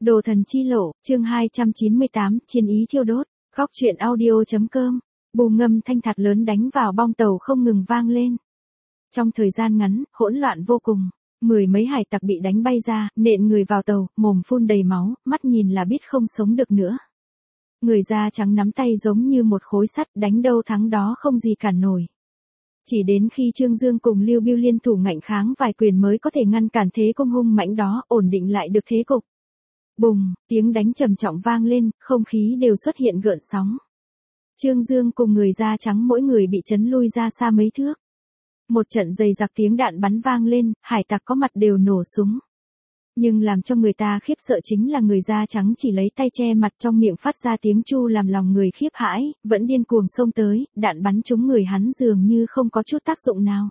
Đồ thần chi lộ, chương 298, chiến ý thiêu đốt, góc truyện audio.com, bù ngâm thanh thạch lớn đánh vào bong tàu không ngừng vang lên. Trong thời gian ngắn, hỗn loạn vô cùng, mười mấy hải tặc bị đánh bay ra, nện người vào tàu, mồm phun đầy máu, mắt nhìn là biết không sống được nữa. Người da trắng nắm tay giống như một khối sắt, đánh đâu thắng đó không gì cản nổi. Chỉ đến khi Trương Dương cùng Lưu Bưu liên thủ ngạnh kháng vài quyền mới có thể ngăn cản thế công hung mãnh đó, ổn định lại được thế cục. Bùng, tiếng đánh trầm trọng vang lên, không khí đều xuất hiện gợn sóng. Trương Dương cùng người da trắng mỗi người bị chấn lui ra xa mấy thước. Một trận dày dặc tiếng đạn bắn vang lên, hải tặc có mặt đều nổ súng. Nhưng làm cho người ta khiếp sợ chính là người da trắng chỉ lấy tay che mặt, trong miệng phát ra tiếng chu làm lòng người khiếp hãi, vẫn điên cuồng xông tới, đạn bắn trúng người hắn dường như không có chút tác dụng nào.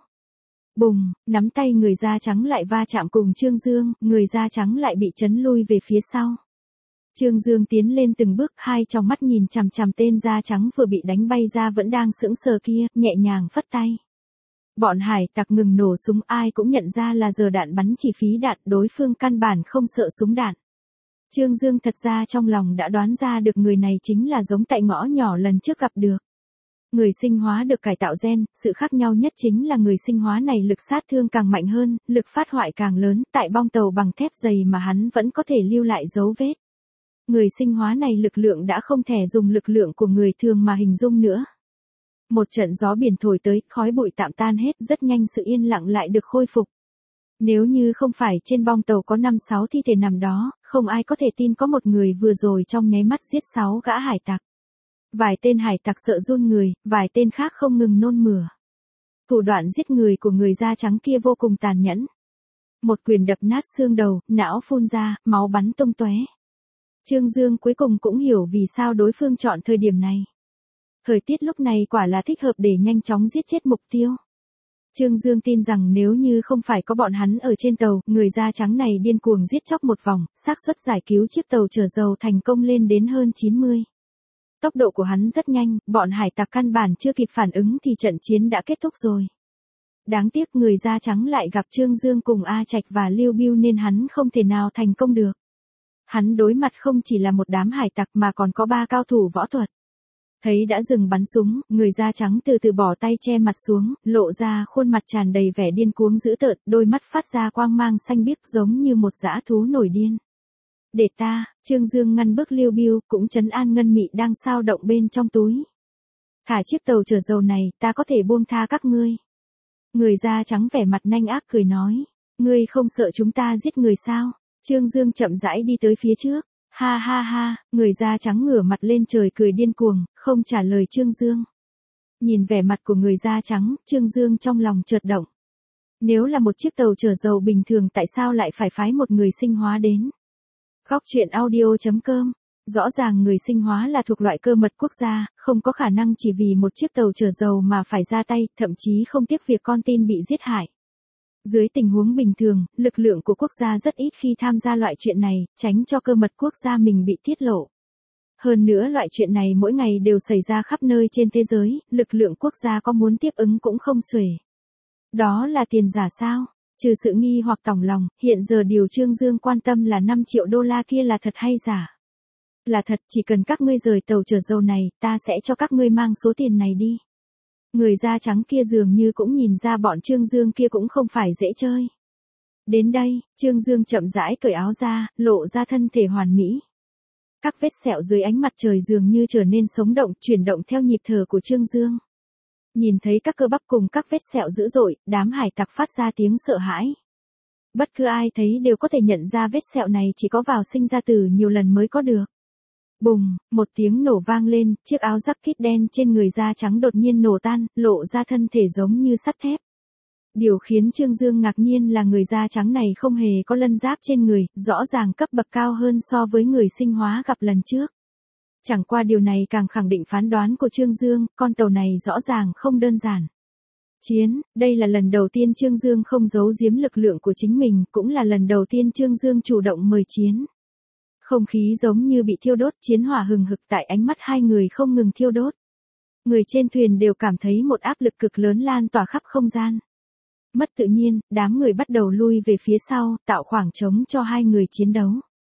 Bùng, nắm tay người da trắng lại va chạm cùng Trương Dương, người da trắng lại bị chấn lui về phía sau. Trương Dương tiến lên từng bước, hai trong mắt nhìn chằm chằm tên da trắng vừa bị đánh bay ra vẫn đang sững sờ kia, nhẹ nhàng phất tay. Bọn hải tặc ngừng nổ súng, ai cũng nhận ra là giờ đạn bắn chỉ phí đạn, đối phương căn bản không sợ súng đạn. Trương Dương thật ra trong lòng đã đoán ra được người này chính là giống tại ngõ nhỏ lần trước gặp được. Người sinh hóa được cải tạo gen, sự khác nhau nhất chính là người sinh hóa này lực sát thương càng mạnh hơn, lực phát hoại càng lớn, tại bong tàu bằng thép dày mà hắn vẫn có thể lưu lại dấu vết. Người sinh hóa này lực lượng đã không thể dùng lực lượng của người thường mà hình dung nữa. Một trận gió biển thổi tới, khói bụi tạm tan hết, rất nhanh sự yên lặng lại được khôi phục. Nếu như không phải trên bong tàu có 5-6 thi thể nằm đó, không ai có thể tin có một người vừa rồi trong nháy mắt giết 6 gã hải tặc. Vài tên hải tặc sợ run người, vài tên khác không ngừng nôn mửa. Thủ đoạn giết người của người da trắng kia vô cùng tàn nhẫn. Một quyền đập nát xương đầu, não phun ra, máu bắn tung tóe. Trương Dương cuối cùng cũng hiểu vì sao đối phương chọn thời điểm này. Thời tiết lúc này quả là thích hợp để nhanh chóng giết chết mục tiêu. Trương Dương tin rằng nếu như không phải có bọn hắn ở trên tàu, người da trắng này điên cuồng giết chóc một vòng, xác suất giải cứu chiếc tàu chở dầu thành công lên đến hơn 90. Tốc độ của hắn rất nhanh, bọn hải tặc căn bản chưa kịp phản ứng thì trận chiến đã kết thúc rồi. Đáng tiếc người da trắng lại gặp Trương Dương cùng A Trạch và Lưu Bưu nên hắn không thể nào thành công được. Hắn đối mặt không chỉ là một đám hải tặc mà còn có 3 cao thủ võ thuật. Thấy đã dừng bắn súng, người da trắng từ từ bỏ tay che mặt xuống, lộ ra khuôn mặt tràn đầy vẻ điên cuồng dữ tợn, đôi mắt phát ra quang mang xanh biếc giống như một dã thú nổi điên. Để ta, Trương Dương ngăn bước Lưu Bưu, cũng trấn an Ngân Mị đang xao động bên trong túi. Thả chiếc tàu chở dầu này, ta có thể buông tha các ngươi. Người da trắng vẻ mặt nanh ác cười nói, ngươi không sợ chúng ta giết người sao? Trương Dương chậm rãi đi tới phía trước. Ha ha ha, người da trắng ngửa mặt lên trời cười điên cuồng, không trả lời Trương Dương. Nhìn vẻ mặt của người da trắng, Trương Dương trong lòng chợt động. Nếu là một chiếc tàu chở dầu bình thường tại sao lại phải phái một người sinh hóa đến? Góc truyện audio.com, rõ ràng người sinh hóa là thuộc loại cơ mật quốc gia, không có khả năng chỉ vì một chiếc tàu chở dầu mà phải ra tay, thậm chí không tiếc việc con tin bị giết hại. Dưới tình huống bình thường, lực lượng của quốc gia rất ít khi tham gia loại chuyện này, tránh cho cơ mật quốc gia mình bị tiết lộ. Hơn nữa loại chuyện này mỗi ngày đều xảy ra khắp nơi trên thế giới, lực lượng quốc gia có muốn tiếp ứng cũng không xuể. Đó là tiền giả sao? Trừ sự nghi hoặc tỏng lòng, hiện giờ điều Trương Dương quan tâm là 5 triệu đô la kia là thật hay giả? Là thật, chỉ cần các ngươi rời tàu chở dầu này, ta sẽ cho các ngươi mang số tiền này đi. Người da trắng kia dường như cũng nhìn ra bọn Trương Dương kia cũng không phải dễ chơi. Đến đây, Trương Dương chậm rãi cởi áo ra, lộ ra thân thể hoàn mỹ. Các vết sẹo dưới ánh mặt trời dường như trở nên sống động, chuyển động theo nhịp thở của Trương Dương. Nhìn thấy các cơ bắp cùng các vết sẹo dữ dội, đám hải tặc phát ra tiếng sợ hãi. Bất cứ ai thấy đều có thể nhận ra vết sẹo này chỉ có vào sinh ra tử nhiều lần mới có được. Bùng, một tiếng nổ vang lên, chiếc áo jacket đen trên người da trắng đột nhiên nổ tan, lộ ra thân thể giống như sắt thép. Điều khiến Trương Dương ngạc nhiên là người da trắng này không hề có lân giáp trên người, rõ ràng cấp bậc cao hơn so với người sinh hóa gặp lần trước. Chẳng qua điều này càng khẳng định phán đoán của Trương Dương, con tàu này rõ ràng không đơn giản. Đây là lần đầu tiên Trương Dương không giấu giếm lực lượng của chính mình, cũng là lần đầu tiên Trương Dương chủ động mời chiến. Không khí giống như bị thiêu đốt, chiến hỏa hừng hực tại ánh mắt hai người không ngừng thiêu đốt. Người trên thuyền đều cảm thấy một áp lực cực lớn lan tỏa khắp không gian. Mất tự nhiên, đám người bắt đầu lui về phía sau, tạo khoảng trống cho hai người chiến đấu.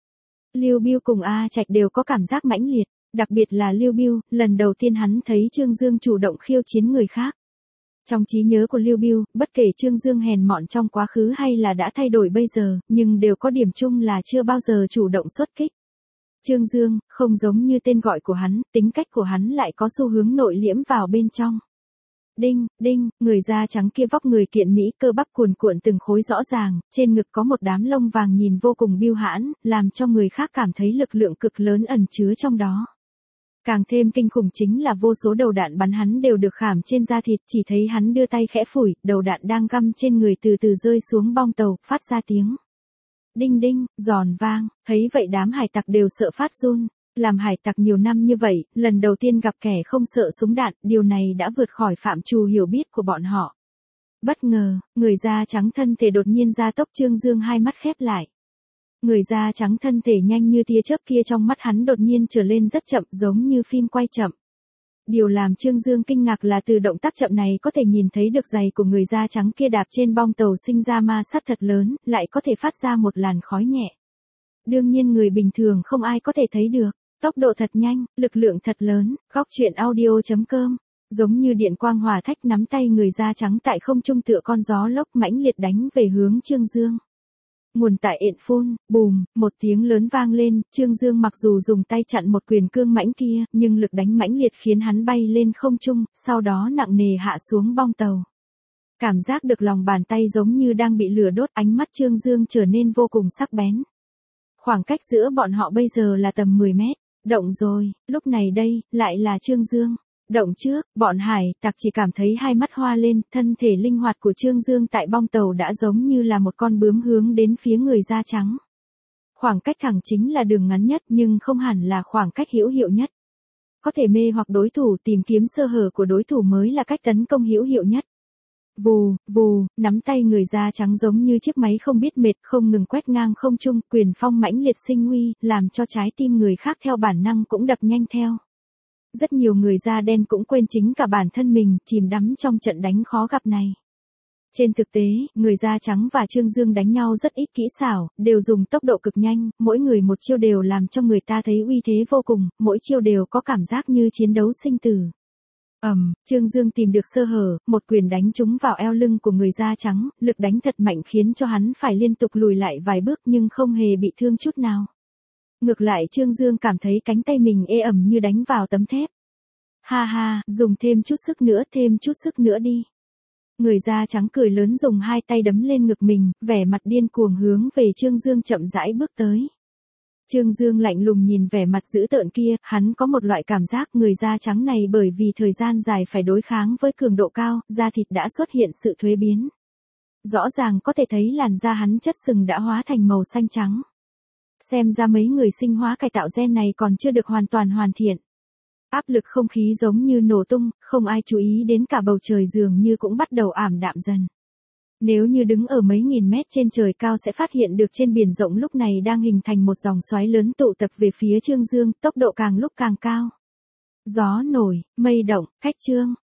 Lưu Bưu cùng A Trạch đều có cảm giác mãnh liệt, đặc biệt là Lưu Bưu, lần đầu tiên hắn thấy Trương Dương chủ động khiêu chiến người khác. Trong trí nhớ của Lưu Bưu, bất kể Trương Dương hèn mọn trong quá khứ hay là đã thay đổi bây giờ, nhưng đều có điểm chung là chưa bao giờ chủ động xuất kích. Trương Dương, không giống như tên gọi của hắn, tính cách của hắn lại có xu hướng nội liễm vào bên trong. Đinh, đinh, người da trắng kia vóc người kiện mỹ, cơ bắp cuồn cuộn từng khối rõ ràng, trên ngực có một đám lông vàng nhìn vô cùng bưu hãn, làm cho người khác cảm thấy lực lượng cực lớn ẩn chứa trong đó. Càng thêm kinh khủng chính là vô số đầu đạn bắn hắn đều được khảm trên da thịt, chỉ thấy hắn đưa tay khẽ phủi, đầu đạn đang găm trên người từ từ rơi xuống bong tàu, phát ra tiếng đinh đinh, giòn vang, thấy vậy đám hải tặc đều sợ phát run. Làm hải tặc nhiều năm như vậy, lần đầu tiên gặp kẻ không sợ súng đạn, điều này đã vượt khỏi phạm trù hiểu biết của bọn họ. Bất ngờ, người da trắng thân thể đột nhiên gia tốc, Trương Dương hai mắt khép lại. Người da trắng thân thể nhanh như tia chớp kia trong mắt hắn đột nhiên trở lên rất chậm, giống như phim quay chậm. Điều làm Trương Dương kinh ngạc là từ động tác chậm này có thể nhìn thấy được giày của người da trắng kia đạp trên bong tàu sinh ra ma sát thật lớn, lại có thể phát ra một làn khói nhẹ. Đương nhiên người bình thường không ai có thể thấy được. Tốc độ thật nhanh, lực lượng thật lớn, góc truyện audio.com. Giống như điện quang hỏa thạch, nắm tay người da trắng tại không trung tựa con gió lốc mãnh liệt đánh về hướng Trương Dương. Nguồn tại ện phun, bùm, một tiếng lớn vang lên, Trương Dương mặc dù dùng tay chặn một quyền cương mãnh kia, nhưng lực đánh mãnh liệt khiến hắn bay lên không trung, sau đó nặng nề hạ xuống bong tàu. Cảm giác được lòng bàn tay giống như đang bị lửa đốt, ánh mắt Trương Dương trở nên vô cùng sắc bén. Khoảng cách giữa bọn họ bây giờ là tầm 10 mét. Động rồi, lúc này đây, lại là Trương Dương. Động trước, bọn hải tặc chỉ cảm thấy hai mắt hoa lên, thân thể linh hoạt của Trương Dương tại bong tàu đã giống như là một con bướm hướng đến phía người da trắng. Khoảng cách thẳng chính là đường ngắn nhất nhưng không hẳn là khoảng cách hữu hiệu nhất. Có thể mê hoặc đối thủ, tìm kiếm sơ hở của đối thủ mới là cách tấn công hữu hiệu nhất. Vù, vù, nắm tay người da trắng giống như chiếc máy không biết mệt, không ngừng quét ngang không trung, quyền phong mãnh liệt sinh uy, làm cho trái tim người khác theo bản năng cũng đập nhanh theo. Rất nhiều người da đen cũng quên chính cả bản thân mình, chìm đắm trong trận đánh khó gặp này. Trên thực tế, người da trắng và Trương Dương đánh nhau rất ít kỹ xảo, đều dùng tốc độ cực nhanh, mỗi người một chiêu đều làm cho người ta thấy uy thế vô cùng, mỗi chiêu đều có cảm giác như chiến đấu sinh tử. Trương Dương tìm được sơ hở, một quyền đánh trúng vào eo lưng của người da trắng, lực đánh thật mạnh khiến cho hắn phải liên tục lùi lại vài bước nhưng không hề bị thương chút nào. Ngược lại Trương Dương cảm thấy cánh tay mình ê ẩm như đánh vào tấm thép. Ha ha, dùng thêm chút sức nữa đi. Người da trắng cười lớn dùng hai tay đấm lên ngực mình, vẻ mặt điên cuồng hướng về Trương Dương chậm rãi bước tới. Trương Dương lạnh lùng nhìn vẻ mặt dữ tợn kia, hắn có một loại cảm giác người da trắng này bởi vì thời gian dài phải đối kháng với cường độ cao, da thịt đã xuất hiện sự thuế biến. Rõ ràng có thể thấy làn da hắn chất sừng đã hóa thành màu xanh trắng. Xem ra mấy người sinh hóa cải tạo gen này còn chưa được hoàn toàn hoàn thiện. Áp lực không khí giống như nổ tung, không ai chú ý đến cả bầu trời dường như cũng bắt đầu ảm đạm dần. Nếu như đứng ở mấy nghìn mét trên trời cao sẽ phát hiện được trên biển rộng lúc này đang hình thành một dòng xoáy lớn tụ tập về phía Trương Dương, tốc độ càng lúc càng cao. Gió nổi, mây động, khách Trương,